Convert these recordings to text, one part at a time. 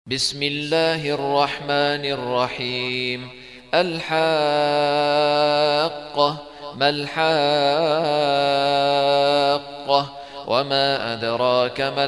بسم الله الرحمن الرحيم. الحاقة. ما الحاقة؟ وما أدراك ما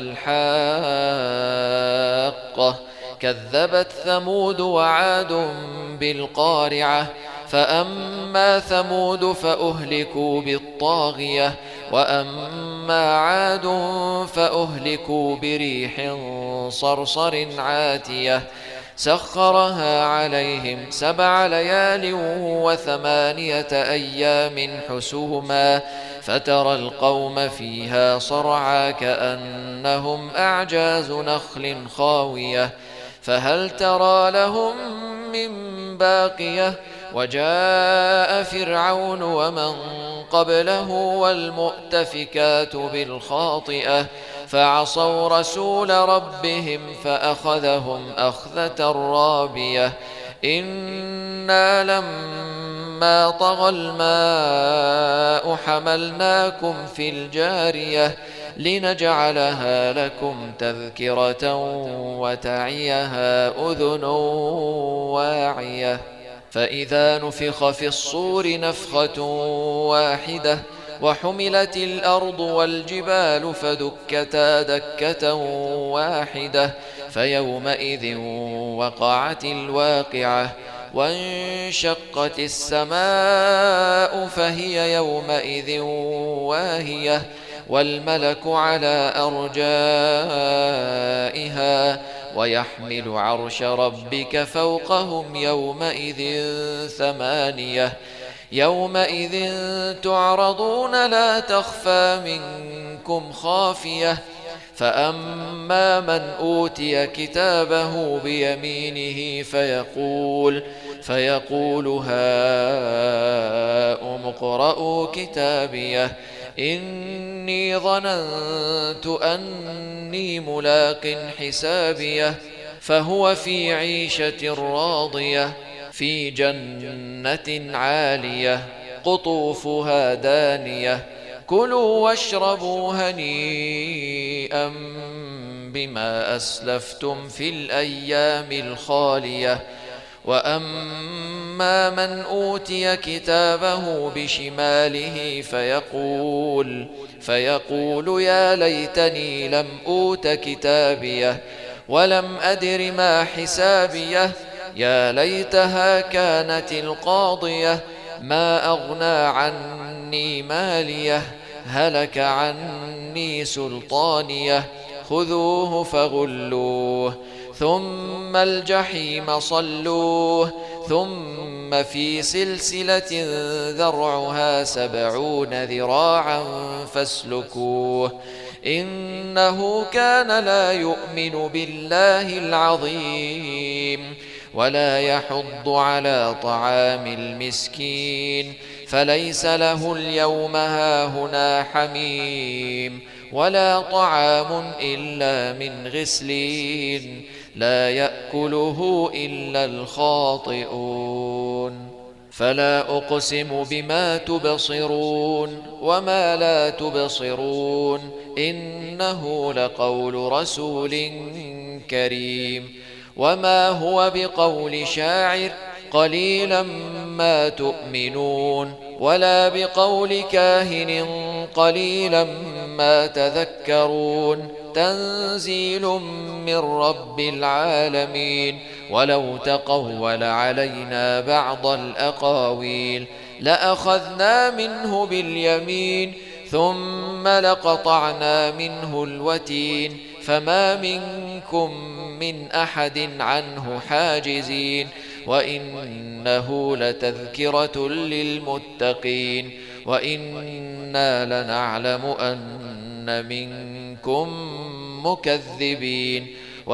الحاقة؟ كذبت ثمود وعاد بالقارعة. فأما ثمود فأهلكوا بالطاغية، وأما عاد فأهلكوا بريح صرصر عاتية سخرها عليهم 7 ليال و8 أيام حسوما، فترى القوم فيها صرعى كأنهم أعجاز نخل خاوية، فهل ترى لهم من باقية؟ وجاء فرعون ومن قبله والمؤتفكات بالخاطئة فعصوا رسول ربهم فأخذهم أخذة رابية. إنا لما طغى الماء حملناكم في الجارية لنجعلها لكم تذكرة وتعيها أذن واعية. فإذا نفخ في الصور نفخة واحدة وحملت الأرض والجبال فدكتا دكة واحدة فيومئذ وقعت الواقعة، وانشقت السماء فهي يومئذ واهية، والملك على أرجائها ويحمل عرش ربك فوقهم يومئذ 8. يومئذ تعرضون لا تخفى منكم خافية. فأما من أوتي كتابه بيمينه فيقول هاؤم اقرءوا كتابيه إني ظننت أني ملاق حسابيه، فهو في عيشة راضية في جنة عالية قطوفها دانية. كلوا واشربوا هنيئا بما أسلفتم في الأيام الخالية. وأما من أوتي كتابه بشماله فيقول يا ليتني لم أوت كتابيه ولم أدر ما حسابيه، يا ليتها كانت القاضية ما أغنى عني ماليه هلك عني سلطانيه. خذوه فغلوه ثم الجحيم صلوه ثم في سلسلة ذرعها 70 ذراعا فاسلكوه إنه كان لا يؤمن بالله العظيم ولا يحض على طعام المسكين، فليس له اليوم هاهنا حميم ولا طعام إلا من غسلين لا يأكله إلا الخاطئون. فلا أقسم بما تبصرون وما لا تبصرون إنه لقول رسول كريم، وما هو بقول شاعر قليلا ما تؤمنون ولا بقول كاهن قليلا ما تذكرون. تنزيل من رب العالمين. ولو تقول علينا بعض الأقاويل لأخذنا منه باليمين ثم لقطعنا منه الوتين، فما منكم من أحد عنه حاجزين. وإنه لتذكرة للمتقين وإنا لنعلم أن منكم مكذبين،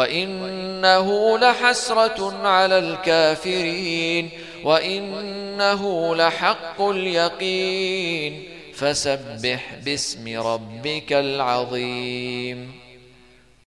وإنه لحسرة على الكافرين وإنه لحق اليقين. فسبح باسم ربك العظيم.